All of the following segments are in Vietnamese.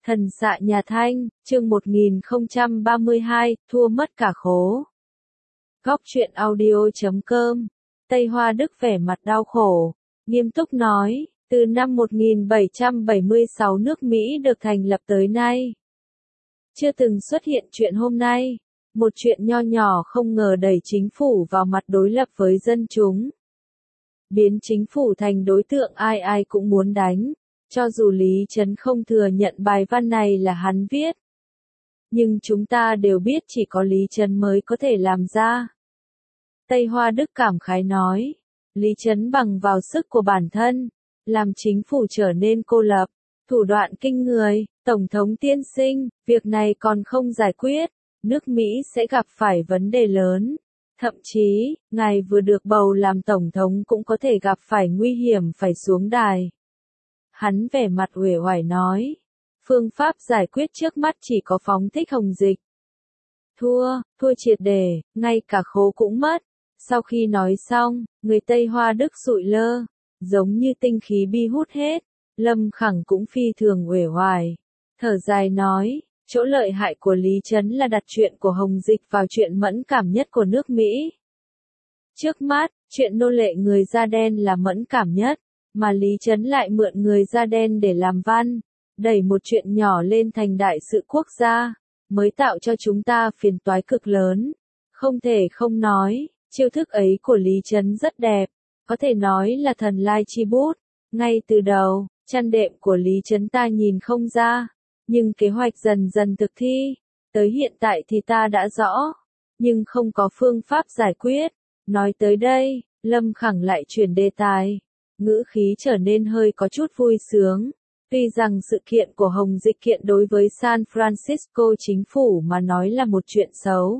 Thần xạ nhà Thanh, chương 1032, thua mất cả khố. Góc truyện audio.com. Tây Hoa Đức vẻ mặt đau khổ, nghiêm túc nói, từ năm 1776 nước Mỹ được thành lập tới nay, chưa từng xuất hiện chuyện hôm nay. Một chuyện nho nhỏ không ngờ đẩy chính phủ vào mặt đối lập với dân chúng, biến chính phủ thành đối tượng ai ai cũng muốn đánh. Cho dù Lý Chấn không thừa nhận bài văn này là hắn viết, nhưng chúng ta đều biết chỉ có Lý Chấn mới có thể làm ra. Tây Hoa Đức cảm khái nói, Lý Chấn bằng vào sức của bản thân, làm chính phủ trở nên cô lập, thủ đoạn kinh người. Tổng thống tiên sinh, việc này còn không giải quyết, nước Mỹ sẽ gặp phải vấn đề lớn. Thậm chí, ngài vừa được bầu làm tổng thống cũng có thể gặp phải nguy hiểm phải xuống đài. Hắn vẻ mặt uể oải nói, phương pháp giải quyết trước mắt chỉ có phóng thích Hồng Dịch. Thua triệt để, ngay cả khố cũng mất. Sau khi nói xong, người Tây Hoa Đức sụi lơ, giống như tinh khí bi hút hết. Lâm Khẳng cũng phi thường uể oải, thở dài nói, chỗ lợi hại của Lý Chấn là đặt chuyện của Hồng Dịch vào chuyện mẫn cảm nhất của nước Mỹ. Trước mắt, chuyện nô lệ người da đen là mẫn cảm nhất, mà Lý Chấn lại mượn người da đen để làm văn, đẩy một chuyện nhỏ lên thành đại sự quốc gia, mới tạo cho chúng ta phiền toái cực lớn. Không thể không nói, chiêu thức ấy của Lý Chấn rất đẹp, có thể nói là thần lai chi bút. Ngay từ đầu, chăn đệm của Lý Chấn ta nhìn không ra, nhưng kế hoạch dần dần thực thi, tới hiện tại thì ta đã rõ, nhưng không có phương pháp giải quyết. Nói tới đây, Lâm Khẳng lại chuyển đề tài, ngữ khí trở nên hơi có chút vui sướng. Tuy rằng sự kiện của Hồng Dịch kiện đối với San Francisco chính phủ mà nói là một chuyện xấu.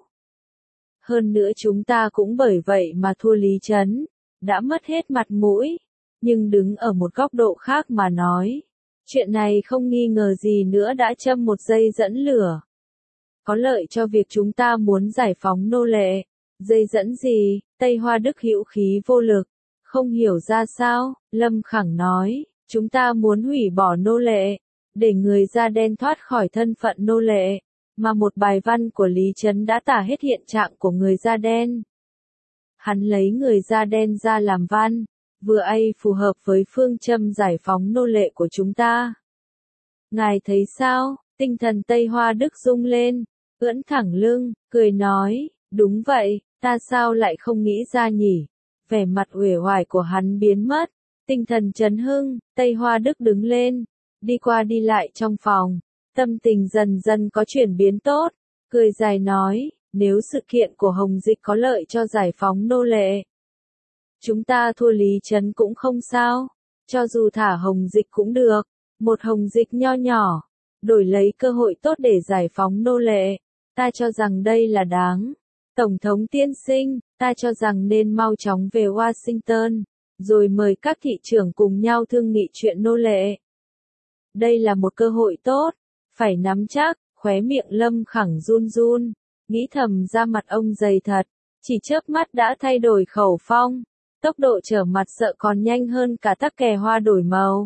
Hơn nữa chúng ta cũng bởi vậy mà thua Lý Chấn, đã mất hết mặt mũi. Nhưng đứng ở một góc độ khác mà nói, chuyện này không nghi ngờ gì nữa đã châm một dây dẫn lửa. Có lợi cho việc chúng ta muốn giải phóng nô lệ. Dây dẫn gì? Tây Hoa Đức hữu khí vô lực, không hiểu ra sao. Lâm Khẳng nói, chúng ta muốn hủy bỏ nô lệ, để người da đen thoát khỏi thân phận nô lệ, mà một bài văn của Lý Chấn đã tả hết hiện trạng của người da đen. Hắn lấy người da đen ra làm văn, vừa ai phù hợp với phương châm giải phóng nô lệ của chúng ta. Ngài thấy sao? Tinh thần Tây Hoa Đức rung lên, ưỡn thẳng lưng, cười nói, đúng vậy, ta sao lại không nghĩ ra nhỉ? Vẻ mặt uể oải của hắn biến mất, tinh thần chấn hưng. Tây Hoa Đức đứng lên, đi qua đi lại trong phòng, tâm tình dần dần có chuyển biến tốt, cười dài nói, nếu sự kiện của Hồng Dịch có lợi cho giải phóng nô lệ, chúng ta thua Lý Chấn cũng không sao, cho dù thả Hồng Dịch cũng được, một Hồng Dịch nho nhỏ, đổi lấy cơ hội tốt để giải phóng nô lệ, ta cho rằng đây là đáng. Tổng thống tiên sinh, ta cho rằng nên mau chóng về Washington, rồi mời các thị trưởng cùng nhau thương nghị chuyện nô lệ. Đây là một cơ hội tốt, phải nắm chắc. Khóe miệng Lâm Khẳng run run, nghĩ thầm ra mặt ông dày thật, chỉ chớp mắt đã thay đổi khẩu phong, tốc độ trở mặt sợ còn nhanh hơn cả tắc kè hoa đổi màu.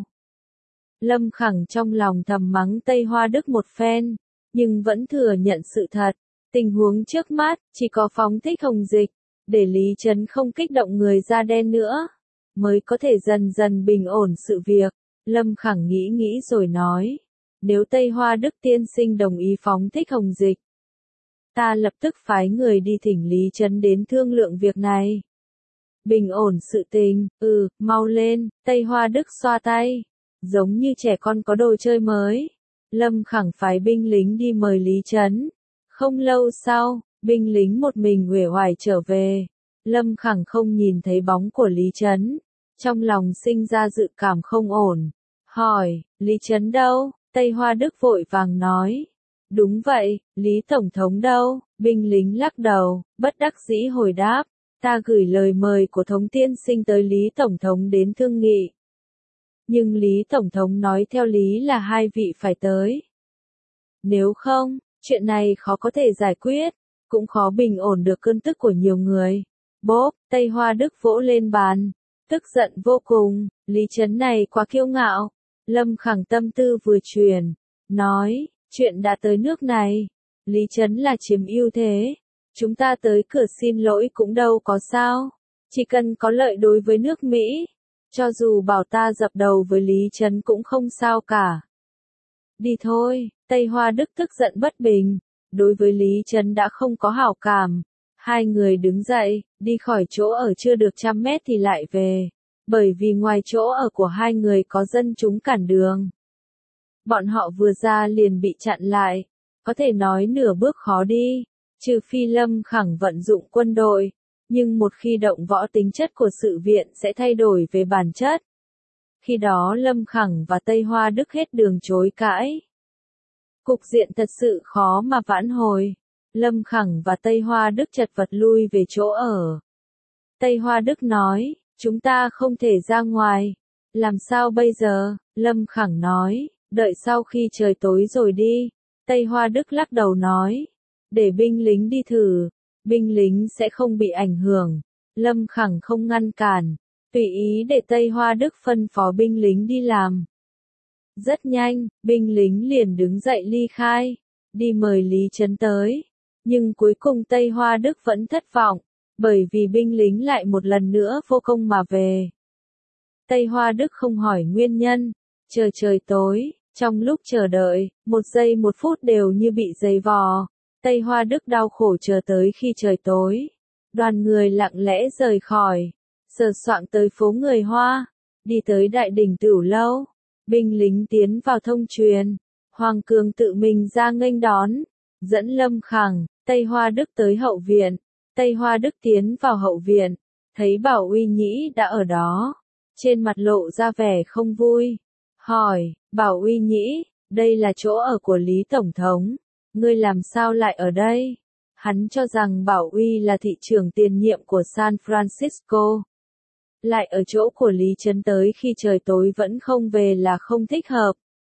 Lâm Khẳng trong lòng thầm mắng Tây Hoa Đức một phen, nhưng vẫn thừa nhận sự thật. Tình huống trước mắt, chỉ có phóng thích Hồng Dịch, để Lý Chấn không kích động người da đen nữa, mới có thể dần dần bình ổn sự việc. Lâm Khẳng nghĩ nghĩ rồi nói, nếu Tây Hoa Đức tiên sinh đồng ý phóng thích Hồng Dịch, ta lập tức phái người đi thỉnh Lý Chấn đến thương lượng việc này. Bình ổn sự tình, mau lên. Tây Hoa Đức xoa tay, giống như trẻ con có đồ chơi mới. Lâm Khẳng phái binh lính đi mời Lý Chấn. Không lâu sau, binh lính một mình uể oải trở về. Lâm Khẳng không nhìn thấy bóng của Lý Chấn, trong lòng sinh ra dự cảm không ổn. Hỏi, Lý Chấn đâu? Tây Hoa Đức vội vàng nói. Đúng vậy, Lý Tổng thống đâu? Binh lính lắc đầu, bất đắc dĩ hồi đáp. Ta gửi lời mời của thống tiên sinh tới Lý Tổng thống đến thương nghị. Nhưng Lý Tổng thống nói theo lý là hai vị phải tới. Nếu không, chuyện này khó có thể giải quyết, cũng khó bình ổn được cơn tức của nhiều người. Bốp, Tây Hoa Đức vỗ lên bàn, tức giận vô cùng, Lý Chấn này quá kiêu ngạo. Lâm Khẳng tâm tư vừa chuyển, nói, chuyện đã tới nước này, Lý Trấn là chiếm ưu thế, chúng ta tới cửa xin lỗi cũng đâu có sao, chỉ cần có lợi đối với nước Mỹ, cho dù bảo ta dập đầu với Lý Trấn cũng không sao cả. Đi thôi, Tây Hoa Đức tức giận bất bình, đối với Lý Trấn đã không có hảo cảm. Hai người đứng dậy, đi khỏi chỗ ở chưa được 100 mét thì lại về, bởi vì ngoài chỗ ở của hai người có dân chúng cản đường. Bọn họ vừa ra liền bị chặn lại, có thể nói nửa bước khó đi, trừ phi Lâm Khẳng vận dụng quân đội, nhưng một khi động võ tính chất của sự viện sẽ thay đổi về bản chất. Khi đó Lâm Khẳng và Tây Hoa Đức hết đường chối cãi. Cục diện thật sự khó mà vãn hồi. Lâm Khẳng và Tây Hoa Đức chật vật lui về chỗ ở. Tây Hoa Đức nói, chúng ta không thể ra ngoài. Làm sao bây giờ? Lâm Khẳng nói, đợi sau khi trời tối rồi đi. Tây Hoa Đức lắc đầu nói, để binh lính đi thử, binh lính sẽ không bị ảnh hưởng. Lâm Khẳng không ngăn cản, tùy ý để Tây Hoa Đức phân phó binh lính đi làm. Rất nhanh, binh lính liền đứng dậy ly khai, đi mời Lý Trấn tới. Nhưng cuối cùng Tây Hoa Đức vẫn thất vọng, bởi vì binh lính lại một lần nữa vô công mà về. Tây Hoa Đức không hỏi nguyên nhân, chờ trời tối, trong lúc chờ đợi, 1 giây 1 phút đều như bị giày vò. Tây Hoa Đức đau khổ chờ tới khi trời tối. Đoàn người lặng lẽ rời khỏi, sờ soạng tới phố người Hoa, đi tới đại đình Tửu Lâu. Binh lính tiến vào thông truyền, Hoàng Cường tự mình ra nghênh đón, dẫn Lâm Khẳng, Tây Hoa Đức tới hậu viện. Tây Hoa Đức tiến vào hậu viện, thấy Bảo Uy Nhĩ đã ở đó, trên mặt lộ ra vẻ không vui, hỏi, Bảo Uy Nhĩ, đây là chỗ ở của Lý Tổng thống, ngươi làm sao lại ở đây? Hắn cho rằng Bảo Uy là thị trưởng tiền nhiệm của San Francisco. Lại ở chỗ của Lý Trấn tới khi trời tối vẫn không về là không thích hợp.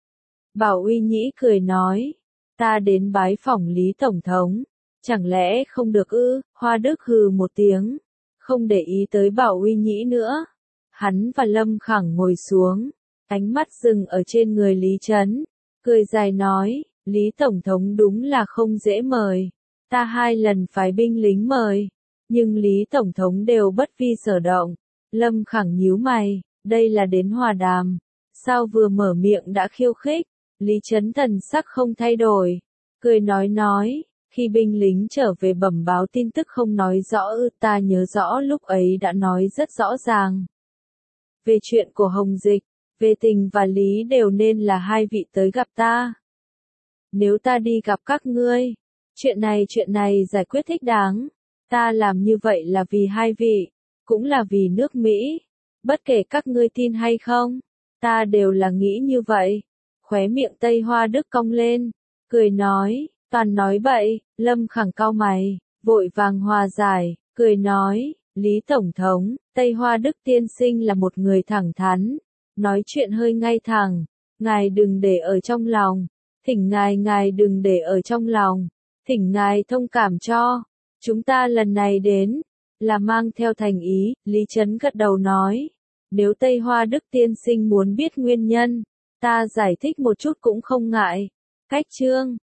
Bảo Uy Nhĩ cười nói, ta đến bái phỏng Lý Tổng thống, chẳng lẽ không được ư? Hoa Đức hừ một tiếng, không để ý tới Bảo Uy Nhĩ nữa. Hắn và Lâm Khẳng ngồi xuống, ánh mắt dừng ở trên người Lý Trấn, cười dài nói, Lý Tổng thống đúng là không dễ mời, ta 2 lần phái binh lính mời, nhưng Lý Tổng thống đều bất vi sở động. Lâm Khẳng nhíu mày, đây là đến hòa đàm, sao vừa mở miệng đã khiêu khích? Lý Trấn thần sắc không thay đổi, cười nói, khi binh lính trở về bẩm báo tin tức không nói rõ ư? Ta nhớ rõ lúc ấy đã nói rất rõ ràng. Về chuyện của Hồng Dịch, về Tình và Lý đều nên là 2 vị tới gặp ta. Nếu ta đi gặp các ngươi, chuyện này giải quyết thích đáng, ta làm như vậy là vì 2 vị, cũng là vì nước Mỹ, bất kể các ngươi tin hay không, ta đều là nghĩ như vậy. Khóe miệng Tây Hoa Đức cong lên, cười nói, toàn nói bậy. Lâm Khẳng cau mày, vội vàng hòa giải, cười nói, Lý Tổng thống, Tây Hoa Đức tiên sinh là một người thẳng thắn, nói chuyện hơi ngay thẳng, ngài đừng để ở trong lòng, thỉnh ngài đừng để ở trong lòng, thỉnh ngài thông cảm cho, chúng ta lần này đến, là mang theo thành ý. Lý Trấn gật đầu nói, nếu Tây Hoa Đức tiên sinh muốn biết nguyên nhân, ta giải thích một chút cũng không ngại. Cách chương